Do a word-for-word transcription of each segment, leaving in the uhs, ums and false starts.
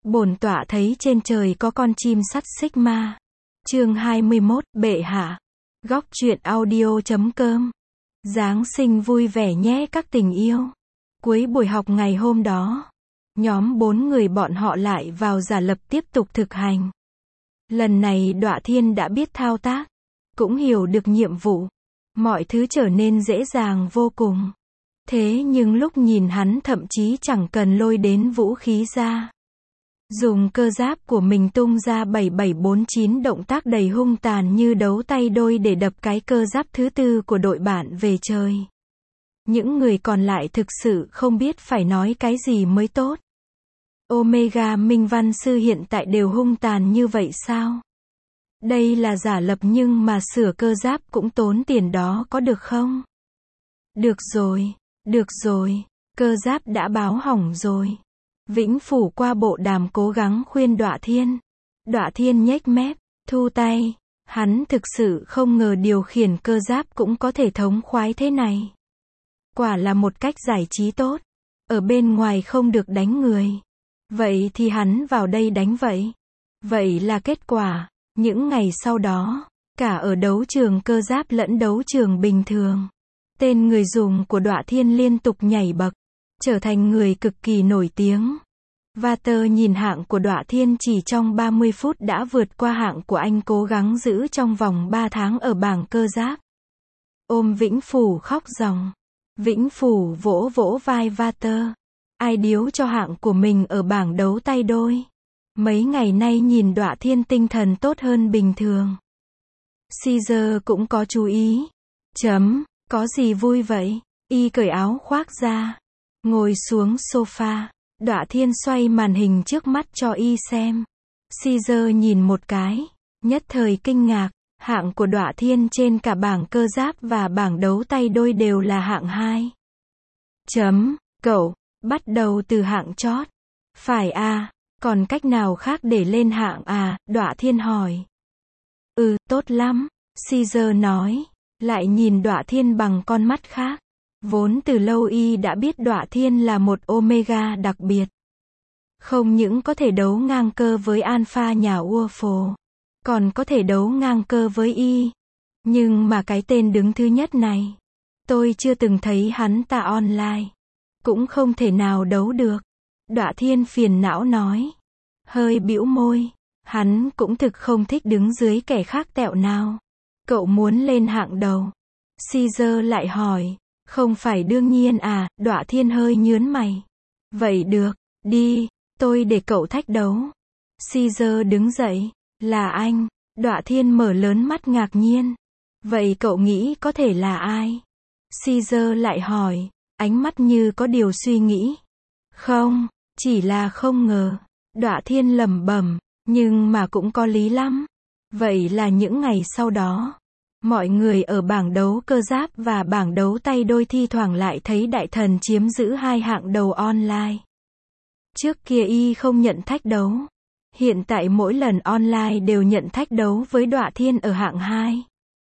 Bổn tọa thấy trên trời có con chim sắt xích ma. Chương hai mươi mốt, bệ hạ. Góc truyện audio chấm com. Giáng sinh vui vẻ nhé các tình yêu. Cuối buổi học ngày hôm đó, nhóm bốn người bọn họ lại vào giả lập tiếp tục thực hành. Lần này Đọa Thiên đã biết thao tác, cũng hiểu được nhiệm vụ. Mọi thứ trở nên dễ dàng vô cùng. Thế nhưng lúc nhìn hắn thậm chí chẳng cần lôi đến vũ khí ra. Dùng cơ giáp của mình tung ra bảy bảy bốn chín động tác đầy hung tàn như đấu tay đôi để đập cái cơ giáp thứ tư của đội bạn về trời. Những người còn lại thực sự không biết phải nói cái gì mới tốt. Omega Minh Văn Sư hiện tại đều hung tàn như vậy sao? Đây là giả lập nhưng mà sửa cơ giáp cũng tốn tiền đó có được không? Được rồi, được rồi, cơ giáp đã báo hỏng rồi. Vĩnh Phủ qua bộ đàm cố gắng khuyên Đọa Thiên. Đọa Thiên nhếch mép, thu tay. Hắn thực sự không ngờ điều khiển cơ giáp cũng có thể thống khoái thế này. Quả là một cách giải trí tốt. Ở bên ngoài không được đánh người. Vậy thì hắn vào đây đánh vậy. Vậy là kết quả. Những ngày sau đó, cả ở đấu trường cơ giáp lẫn đấu trường bình thường, tên người dùng của Đọa Thiên liên tục nhảy bậc, trở thành người cực kỳ nổi tiếng. Vater nhìn hạng của Đọa Thiên chỉ trong ba mươi phút đã vượt qua hạng của anh cố gắng giữ trong vòng ba tháng ở bảng cơ giáp. Ôm Vĩnh Phủ khóc ròng. Vĩnh Phủ vỗ vỗ vai Vater. Ai điếu cho hạng của mình ở bảng đấu tay đôi. Mấy ngày nay nhìn Đọa Thiên tinh thần tốt hơn bình thường. Caesar cũng có chú ý. Chấm, có gì vui vậy? Y cởi áo khoác ra. Ngồi xuống sofa. Đọa Thiên xoay màn hình trước mắt cho y xem. Caesar nhìn một cái. Nhất thời kinh ngạc. Hạng của Đọa Thiên trên cả bảng cơ giáp và bảng đấu tay đôi đều là hạng hai. Chấm, cậu, bắt đầu từ hạng chót. Phải à, còn cách nào khác để lên hạng à? Đọa Thiên hỏi. Ừ, tốt lắm. Caesar nói. Lại nhìn Đọa Thiên bằng con mắt khác. Vốn từ lâu y đã biết Đọa Thiên là một Omega đặc biệt. Không những có thể đấu ngang cơ với Alpha nhà Uofo, còn có thể đấu ngang cơ với y. Nhưng mà cái tên đứng thứ nhất này, tôi chưa từng thấy hắn ta online. Cũng không thể nào đấu được. Đọa Thiên phiền não nói. Hơi bĩu môi. Hắn cũng thực không thích đứng dưới kẻ khác tẹo nào. Cậu muốn lên hạng đầu. Caesar lại hỏi. Không phải đương nhiên à? Đọa Thiên hơi nhướng mày. Vậy được, đi, tôi để cậu thách đấu. Caesar đứng dậy. Là anh. Đọa Thiên mở lớn mắt ngạc nhiên. Vậy cậu nghĩ có thể là ai? Caesar lại hỏi. Ánh mắt như có điều suy nghĩ. Không, chỉ là không ngờ. Đọa Thiên lẩm bẩm. Nhưng mà cũng có lý lắm. Vậy là những ngày sau đó, mọi người ở bảng đấu cơ giáp và bảng đấu tay đôi thi thoảng lại thấy đại thần chiếm giữ hai hạng đầu online. Trước kia y không nhận thách đấu. Hiện tại mỗi lần online đều nhận thách đấu với Đọa Thiên ở hạng hai.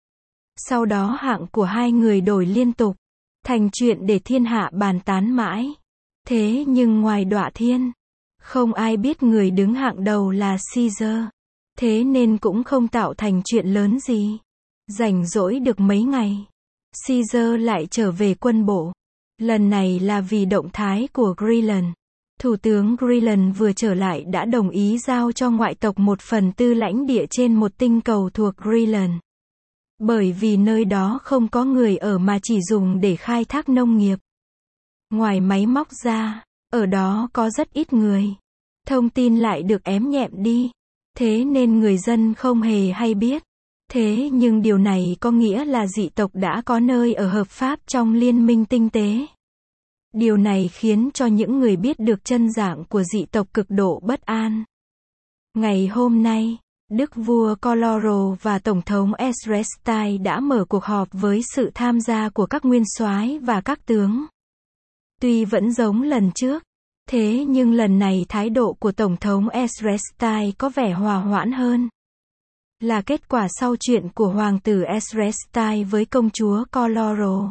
Sau đó hạng của hai người đổi liên tục. Thành chuyện để thiên hạ bàn tán mãi. Thế nhưng ngoài Đọa Thiên, không ai biết người đứng hạng đầu là Caesar. Thế nên cũng không tạo thành chuyện lớn gì. Rảnh rỗi được mấy ngày, Caesar lại trở về quân bộ. Lần này là vì động thái của Greenland. Thủ tướng Greenland vừa trở lại đã đồng ý giao cho ngoại tộc một phần tư lãnh địa trên một tinh cầu thuộc Greenland. Bởi vì nơi đó không có người ở mà chỉ dùng để khai thác nông nghiệp. Ngoài máy móc ra, ở đó có rất ít người. Thông tin lại được ém nhẹm đi. Thế nên người dân không hề hay biết. Thế nhưng điều này có nghĩa là dị tộc đã có nơi ở hợp pháp trong liên minh tinh tế. Điều này khiến cho những người biết được chân dạng của dị tộc cực độ bất an. Ngày hôm nay, Đức vua Coloro và Tổng thống Esrestyle đã mở cuộc họp với sự tham gia của các nguyên soái và các tướng. Tuy vẫn giống lần trước, thế nhưng lần này thái độ của Tổng thống Esrestyle có vẻ hòa hoãn hơn. Là kết quả sau chuyện của hoàng tử Esrestyle với công chúa Coloro.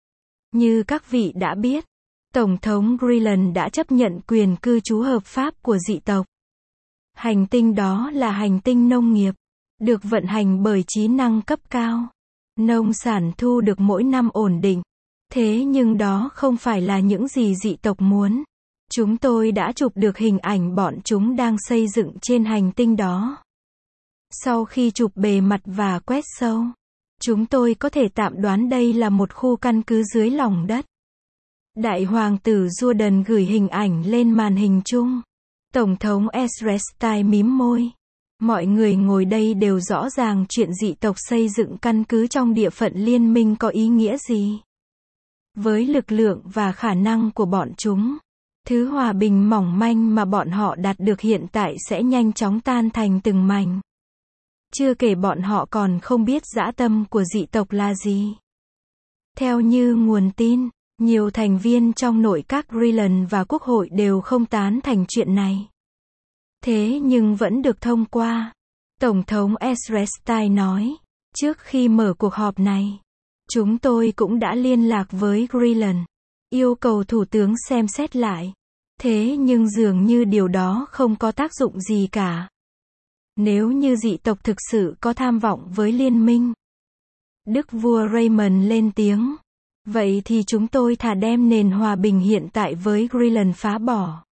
Như các vị đã biết, Tổng thống Greenland đã chấp nhận quyền cư trú hợp pháp của dị tộc. Hành tinh đó là hành tinh nông nghiệp, được vận hành bởi trí năng cấp cao. Nông sản thu được mỗi năm ổn định. Thế nhưng đó không phải là những gì dị tộc muốn. Chúng tôi đã chụp được hình ảnh bọn chúng đang xây dựng trên hành tinh đó. Sau khi chụp bề mặt và quét sâu, chúng tôi có thể tạm đoán đây là một khu căn cứ dưới lòng đất. Đại hoàng tử Jordan gửi hình ảnh lên màn hình chung. Tổng thống Ezrestyle mím môi. Mọi người ngồi đây đều rõ ràng chuyện dị tộc xây dựng căn cứ trong địa phận liên minh có ý nghĩa gì. Với lực lượng và khả năng của bọn chúng, thứ hòa bình mỏng manh mà bọn họ đạt được hiện tại sẽ nhanh chóng tan thành từng mảnh. Chưa kể bọn họ còn không biết dã tâm của dị tộc là gì. Theo như nguồn tin, nhiều thành viên trong nội các Greenland và quốc hội đều không tán thành chuyện này. Thế nhưng vẫn được thông qua. Tổng thống Ezrestyle nói, trước khi mở cuộc họp này, chúng tôi cũng đã liên lạc với Greenland, yêu cầu thủ tướng xem xét lại. Thế nhưng dường như điều đó không có tác dụng gì cả. Nếu như dị tộc thực sự có tham vọng với liên minh, Đức vua Raymond lên tiếng, vậy thì chúng tôi thà đem nền hòa bình hiện tại với Greenland phá bỏ,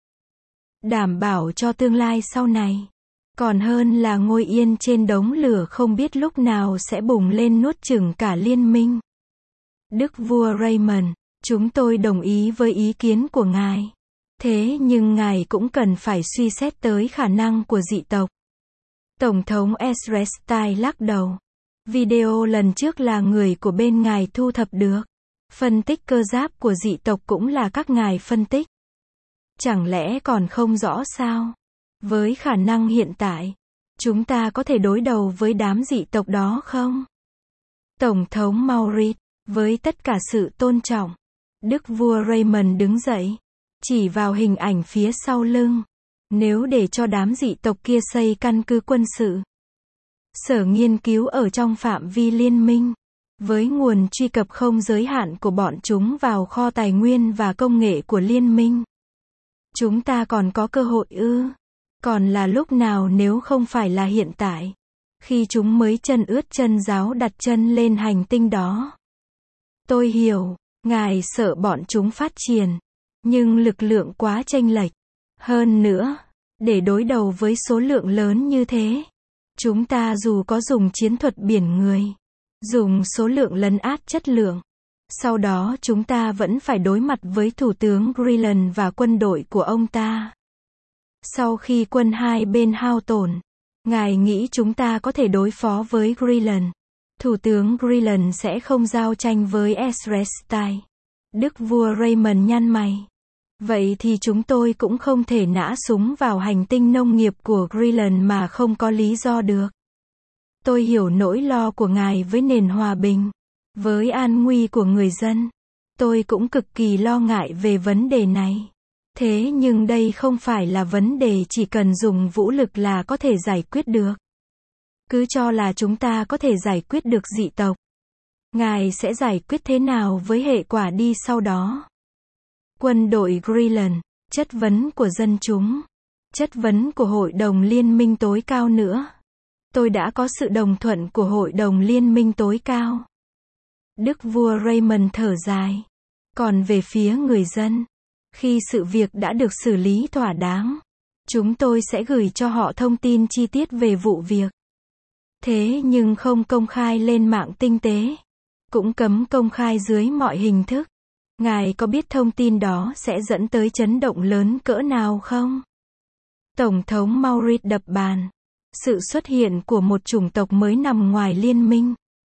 đảm bảo cho tương lai sau này, còn hơn là ngồi yên trên đống lửa không biết lúc nào sẽ bùng lên nuốt chửng cả liên minh. Đức vua Raymond, chúng tôi đồng ý với ý kiến của ngài. Thế nhưng ngài cũng cần phải suy xét tới khả năng của dị tộc. Tổng thống Ezrestyle lắc đầu. Video lần trước là người của bên ngài thu thập được. Phân tích cơ giáp của dị tộc cũng là các ngài phân tích. Chẳng lẽ còn không rõ sao? Với khả năng hiện tại, chúng ta có thể đối đầu với đám dị tộc đó không? Tổng thống Maurice, với tất cả sự tôn trọng, Đức vua Raymond đứng dậy, chỉ vào hình ảnh phía sau lưng. Nếu để cho đám dị tộc kia xây căn cứ quân sự, sở nghiên cứu ở trong phạm vi liên minh, với nguồn truy cập không giới hạn của bọn chúng vào kho tài nguyên và công nghệ của liên minh, chúng ta còn có cơ hội ư? Còn là lúc nào nếu không phải là hiện tại, khi chúng mới chân ướt chân ráo đặt chân lên hành tinh đó? Tôi hiểu, ngài sợ bọn chúng phát triển, nhưng lực lượng quá chênh lệch. Hơn nữa, để đối đầu với số lượng lớn như thế, chúng ta dù có dùng chiến thuật biển người, dùng số lượng lấn át chất lượng, sau đó chúng ta vẫn phải đối mặt với thủ tướng Greenland và quân đội của ông ta. Sau khi quân hai bên hao tổn, ngài nghĩ chúng ta có thể đối phó với Greenland? Thủ tướng Greenland sẽ không giao tranh với Ezrestyle. Đức vua Raymond nhăn mày. Vậy thì chúng tôi cũng không thể nã súng vào hành tinh nông nghiệp của Greenland mà không có lý do được. Tôi hiểu nỗi lo của ngài với nền hòa bình, với an nguy của người dân. Tôi cũng cực kỳ lo ngại về vấn đề này. Thế nhưng đây không phải là vấn đề chỉ cần dùng vũ lực là có thể giải quyết được. Cứ cho là chúng ta có thể giải quyết được dị tộc. Ngài sẽ giải quyết thế nào với hệ quả đi sau đó? Quân đội Greenland, chất vấn của dân chúng, chất vấn của Hội đồng Liên minh tối cao nữa. Tôi đã có sự đồng thuận của Hội đồng Liên minh tối cao. Đức vua Raymond thở dài. Còn về phía người dân, khi sự việc đã được xử lý thỏa đáng, chúng tôi sẽ gửi cho họ thông tin chi tiết về vụ việc. Thế nhưng không công khai lên mạng tinh tế, cũng cấm công khai dưới mọi hình thức. Ngài có biết thông tin đó sẽ dẫn tới chấn động lớn cỡ nào không? Tổng thống Maurice đập bàn. Sự xuất hiện của một chủng tộc mới nằm ngoài liên minh,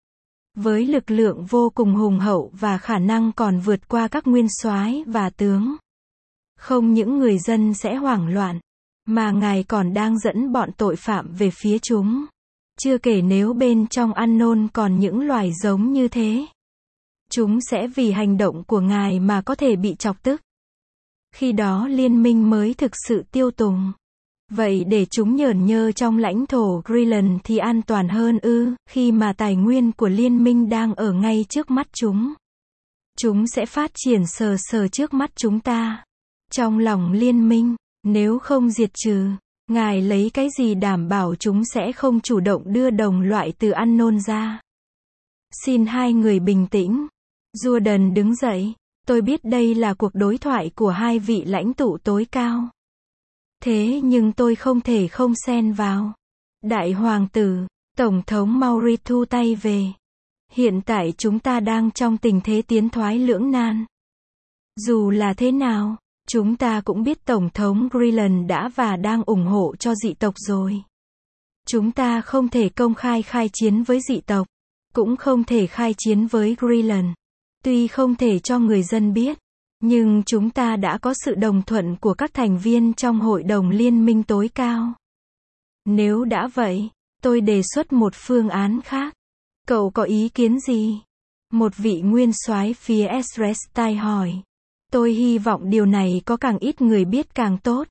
với lực lượng vô cùng hùng hậu và khả năng còn vượt qua các nguyên soái và tướng. Không những người dân sẽ hoảng loạn, mà ngài còn đang dẫn bọn tội phạm về phía chúng. Chưa kể nếu bên trong Unknown còn những loài giống như thế. Chúng sẽ vì hành động của ngài mà có thể bị chọc tức. Khi đó liên minh mới thực sự tiêu tùng. Vậy để chúng nhởn nhơ trong lãnh thổ Greenland thì an toàn hơn ư, khi mà tài nguyên của liên minh đang ở ngay trước mắt chúng. Chúng sẽ phát triển sờ sờ trước mắt chúng ta. Trong lòng liên minh, nếu không diệt trừ, Ngài lấy cái gì đảm bảo chúng sẽ không chủ động đưa đồng loại từ unknown ra? Xin hai người bình tĩnh. Jordan đứng dậy. Tôi biết đây là cuộc đối thoại của hai vị lãnh tụ tối cao. Thế nhưng tôi không thể không xen vào. Đại hoàng tử, Tổng thống Maurice thu tay về. Hiện tại chúng ta đang trong tình thế tiến thoái lưỡng nan. Dù là thế nào, chúng ta cũng biết Tổng thống Greenland đã và đang ủng hộ cho dị tộc rồi. Chúng ta không thể công khai khai chiến với dị tộc, cũng không thể khai chiến với Greenland. Tuy không thể cho người dân biết, nhưng chúng ta đã có sự đồng thuận của các thành viên trong Hội đồng Liên minh tối cao. Nếu đã vậy, tôi đề xuất một phương án khác. Cậu có ý kiến gì? Một vị nguyên soái phía Esrestine hỏi. Tôi hy vọng điều này có càng ít người biết càng tốt.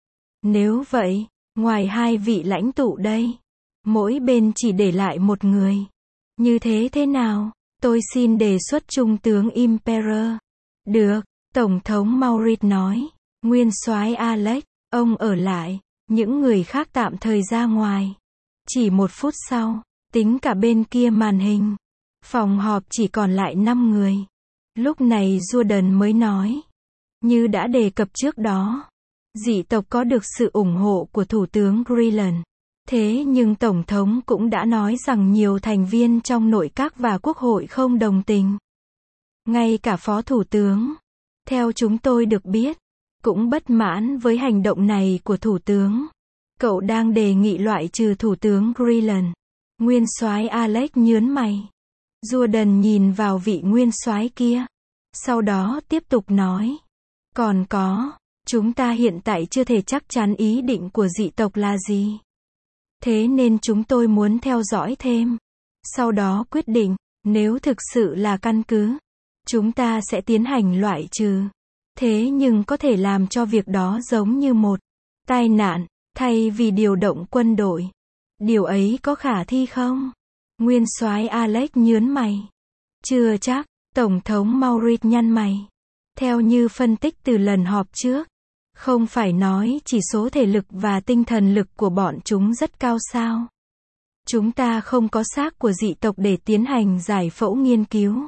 Nếu vậy, ngoài hai vị lãnh tụ đây, mỗi bên chỉ để lại một người. Như thế thế nào? Tôi xin đề xuất Trung tướng Imperer. Được, Tổng thống Maurice nói. Nguyên soái Alex, ông ở lại, những người khác tạm thời ra ngoài. Chỉ một phút sau, tính cả bên kia màn hình, phòng họp chỉ còn lại năm người. Lúc này Jordan mới nói. Như đã đề cập trước đó, dị tộc có được sự ủng hộ của Thủ tướng Greenland. Thế nhưng Tổng thống cũng đã nói rằng nhiều thành viên trong nội các và quốc hội không đồng tình. Ngay cả Phó Thủ tướng, theo chúng tôi được biết, cũng bất mãn với hành động này của Thủ tướng. Cậu đang đề nghị loại trừ Thủ tướng Greenland. Nguyên soái Alex nhớn mày. Jordan nhìn vào vị nguyên soái kia. Sau đó tiếp tục nói. Còn có, chúng ta hiện tại chưa thể chắc chắn ý định của dị tộc là gì. Thế nên chúng tôi muốn theo dõi thêm. Sau đó quyết định, nếu thực sự là căn cứ, chúng ta sẽ tiến hành loại trừ. Thế nhưng có thể làm cho việc đó giống như một tai nạn, thay vì điều động quân đội. Điều ấy có khả thi không? Nguyên soái Alex nhớn mày. Chưa chắc, Tổng thống Maurice nhăn mày. Theo như phân tích từ lần họp trước, không phải nói chỉ số thể lực và tinh thần lực của bọn chúng rất cao sao? Chúng ta không có xác của dị tộc để tiến hành giải phẫu nghiên cứu.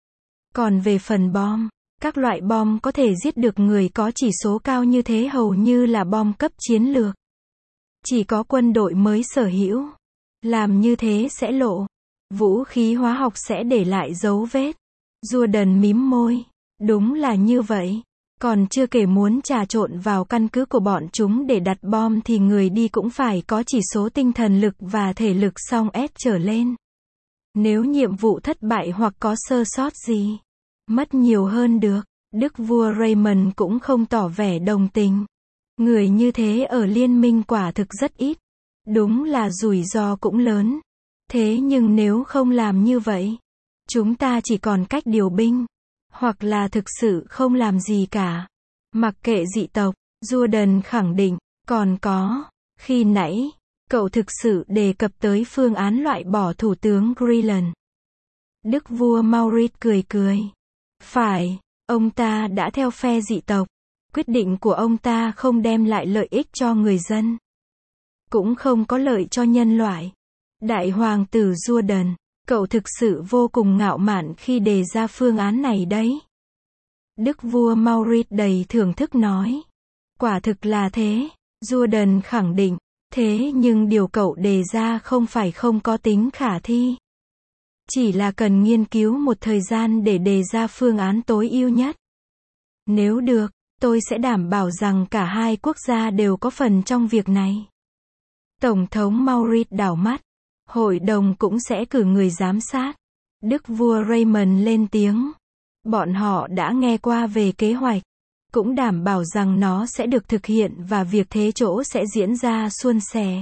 Còn về phần bom, các loại bom có thể giết được người có chỉ số cao như thế hầu như là bom cấp chiến lược. Chỉ có quân đội mới sở hữu. Làm như thế sẽ lộ. Vũ khí hóa học sẽ để lại dấu vết. Jordan mím môi. Đúng là như vậy. Còn chưa kể muốn trà trộn vào căn cứ của bọn chúng để đặt bom thì người đi cũng phải có chỉ số tinh thần lực và thể lực song S trở lên. Nếu nhiệm vụ thất bại hoặc có sơ sót gì, mất nhiều hơn được. Đức vua Raymond cũng không tỏ vẻ đồng tình. Người như thế ở liên minh quả thực rất ít. Đúng là rủi ro cũng lớn. Thế nhưng nếu không làm như vậy, chúng ta chỉ còn cách điều binh. Hoặc là thực sự không làm gì cả. Mặc kệ dị tộc, Jordan khẳng định. Còn có, khi nãy, cậu thực sự đề cập tới phương án loại bỏ Thủ tướng Greenland. Đức vua Maurice cười cười. Phải, ông ta đã theo phe dị tộc. Quyết định của ông ta không đem lại lợi ích cho người dân. Cũng không có lợi cho nhân loại. Đại hoàng tử Jordan, cậu thực sự vô cùng ngạo mạn khi đề ra phương án này đấy. Đức vua Maurice đầy thưởng thức nói. Quả thực là thế. Jordan khẳng định. Thế nhưng điều cậu đề ra không phải không có tính khả thi. Chỉ là cần nghiên cứu một thời gian để đề ra phương án tối ưu nhất. Nếu được, tôi sẽ đảm bảo rằng cả hai quốc gia đều có phần trong việc này. Tổng thống Maurice đảo mắt. Hội đồng cũng sẽ cử người giám sát. Đức vua Raymond lên tiếng. Bọn họ đã nghe qua về kế hoạch. Cũng đảm bảo rằng nó sẽ được thực hiện và việc thế chỗ sẽ diễn ra suôn sẻ.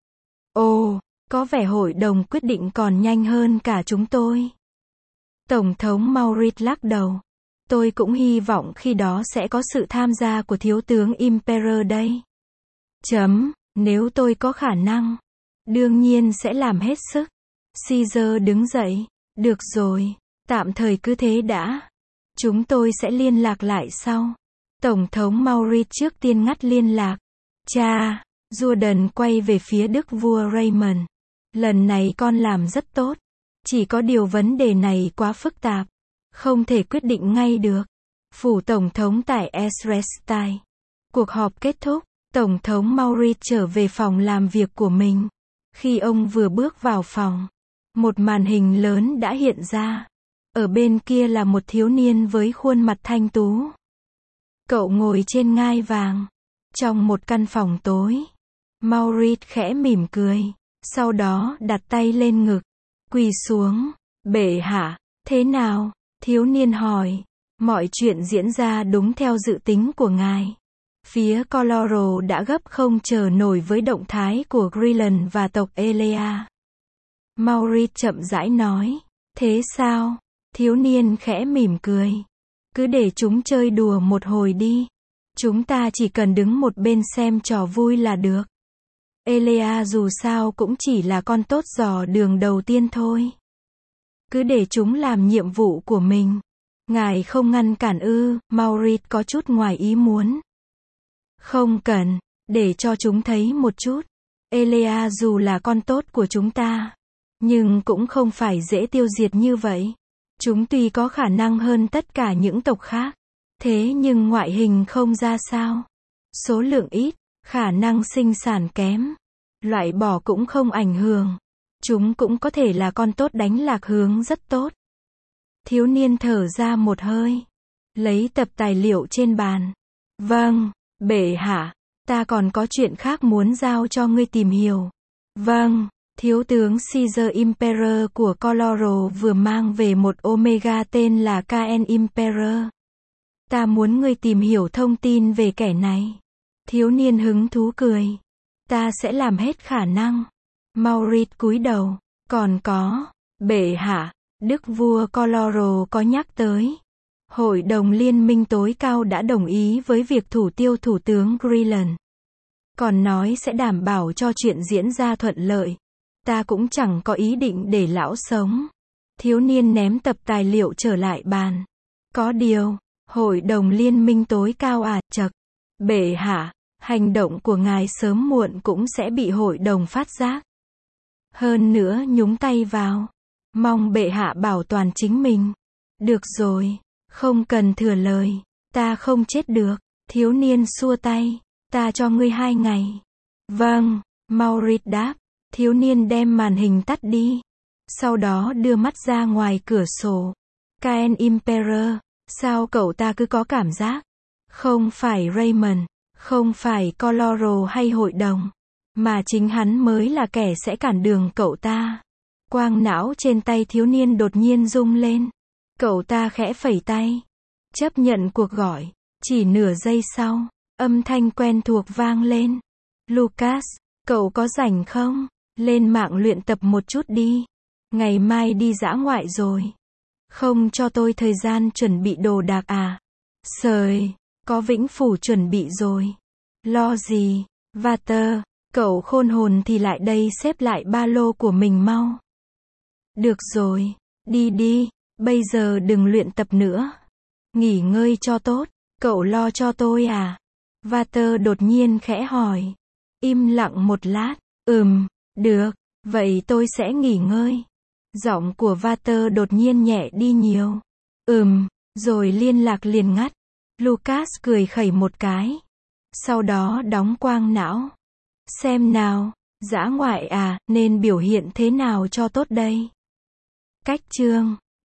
Ồ, có vẻ hội đồng quyết định còn nhanh hơn cả chúng tôi. Tổng thống Maurice lắc đầu. Tôi cũng hy vọng khi đó sẽ có sự tham gia của thiếu tướng Imperer đây. Chấm, nếu tôi có khả năng. Đương nhiên sẽ làm hết sức. Caesar đứng dậy. Được rồi, tạm thời cứ thế đã. Chúng tôi sẽ liên lạc lại sau. Tổng thống Maurice trước tiên ngắt liên lạc. Cha, Jordan quay về phía đức vua Raymond. Lần này con làm rất tốt. Chỉ có điều vấn đề này quá phức tạp. Không thể quyết định ngay được. Phủ Tổng thống tại Esrestine. Cuộc họp kết thúc. Tổng thống Maurice trở về phòng làm việc của mình. Khi ông vừa bước vào phòng, một màn hình lớn đã hiện ra. Ở bên kia là một thiếu niên với khuôn mặt thanh tú. Cậu ngồi trên ngai vàng. Trong một căn phòng tối. Maurice khẽ mỉm cười. Sau đó đặt tay lên ngực. Quỳ xuống. Bệ hạ, thế nào? Thiếu niên hỏi. Mọi chuyện diễn ra đúng theo dự tính của ngài. Phía Colorado đã gấp không chờ nổi với động thái của Greenland và tộc Elea. Maurice chậm rãi nói. Thế sao? Thiếu niên khẽ mỉm cười. Cứ để chúng chơi đùa một hồi đi. Chúng ta chỉ cần đứng một bên xem trò vui là được. Elea dù sao cũng chỉ là con tốt dò đường đầu tiên thôi. Cứ để chúng làm nhiệm vụ của mình. Ngài không ngăn cản ư? Maurice có chút ngoài ý muốn. Không cần, để cho chúng thấy một chút. Elea dù là con tốt của chúng ta, nhưng cũng không phải dễ tiêu diệt như vậy. Chúng tuy có khả năng hơn tất cả những tộc khác, thế nhưng ngoại hình không ra sao. Số lượng ít, khả năng sinh sản kém. Loại bỏ cũng không ảnh hưởng. Chúng cũng có thể là con tốt đánh lạc hướng rất tốt. Thiếu niên thở ra một hơi. Lấy tập tài liệu trên bàn. Vâng, bệ hạ, ta còn có chuyện khác muốn giao cho ngươi tìm hiểu. Vâng, thiếu tướng Caesar Emperor của Colorado vừa mang về một Omega tên là Caen Emperor. Ta muốn ngươi tìm hiểu thông tin về kẻ này. Thiếu niên hứng thú cười. Ta sẽ làm hết khả năng. Maurice cúi đầu. Còn có, bệ hạ, đức vua Colorado có nhắc tới. Hội đồng liên minh tối cao đã đồng ý với việc thủ tiêu thủ tướng Greenland. Còn nói sẽ đảm bảo cho chuyện diễn ra thuận lợi. Ta cũng chẳng có ý định để lão sống. Thiếu niên ném tập tài liệu trở lại bàn. Có điều, hội đồng liên minh tối cao à, chậc. Bệ hạ, hành động của ngài sớm muộn cũng sẽ bị hội đồng phát giác. Hơn nữa nhúng tay vào. Mong bệ hạ bảo toàn chính mình. Được rồi, không cần thừa lời. Ta không chết được. Thiếu niên xua tay. Ta cho ngươi hai ngày. Vâng, Maurice đáp. Thiếu niên đem màn hình tắt đi. Sau đó đưa mắt ra ngoài cửa sổ. Caen Emperor, sao cậu ta cứ có cảm giác? Không phải Raymond, không phải Colorado hay hội đồng, mà chính hắn mới là kẻ sẽ cản đường cậu ta. Quang não trên tay thiếu niên đột nhiên rung lên. Cậu ta khẽ phẩy tay. Chấp nhận cuộc gọi. Chỉ nửa giây sau, âm thanh quen thuộc vang lên. Lucas, cậu có rảnh không? Lên mạng luyện tập một chút đi. Ngày mai đi dã ngoại rồi. Không cho tôi thời gian chuẩn bị đồ đạc à? Sời, có Vĩnh Phủ chuẩn bị rồi. Lo gì? Vater, cậu khôn hồn thì lại đây xếp lại ba lô của mình mau. Được rồi, đi đi, bây giờ đừng luyện tập nữa. Nghỉ ngơi cho tốt, cậu lo cho tôi à? Vater đột nhiên khẽ hỏi. Im lặng một lát, ừm, được, vậy tôi sẽ nghỉ ngơi. Giọng của Vater đột nhiên nhẹ đi nhiều. Ừm, rồi liên lạc liền ngắt. Lucas cười khẩy một cái. Sau đó đóng quang não. Xem nào, dã ngoại à, nên biểu hiện thế nào cho tốt đây? Cách chương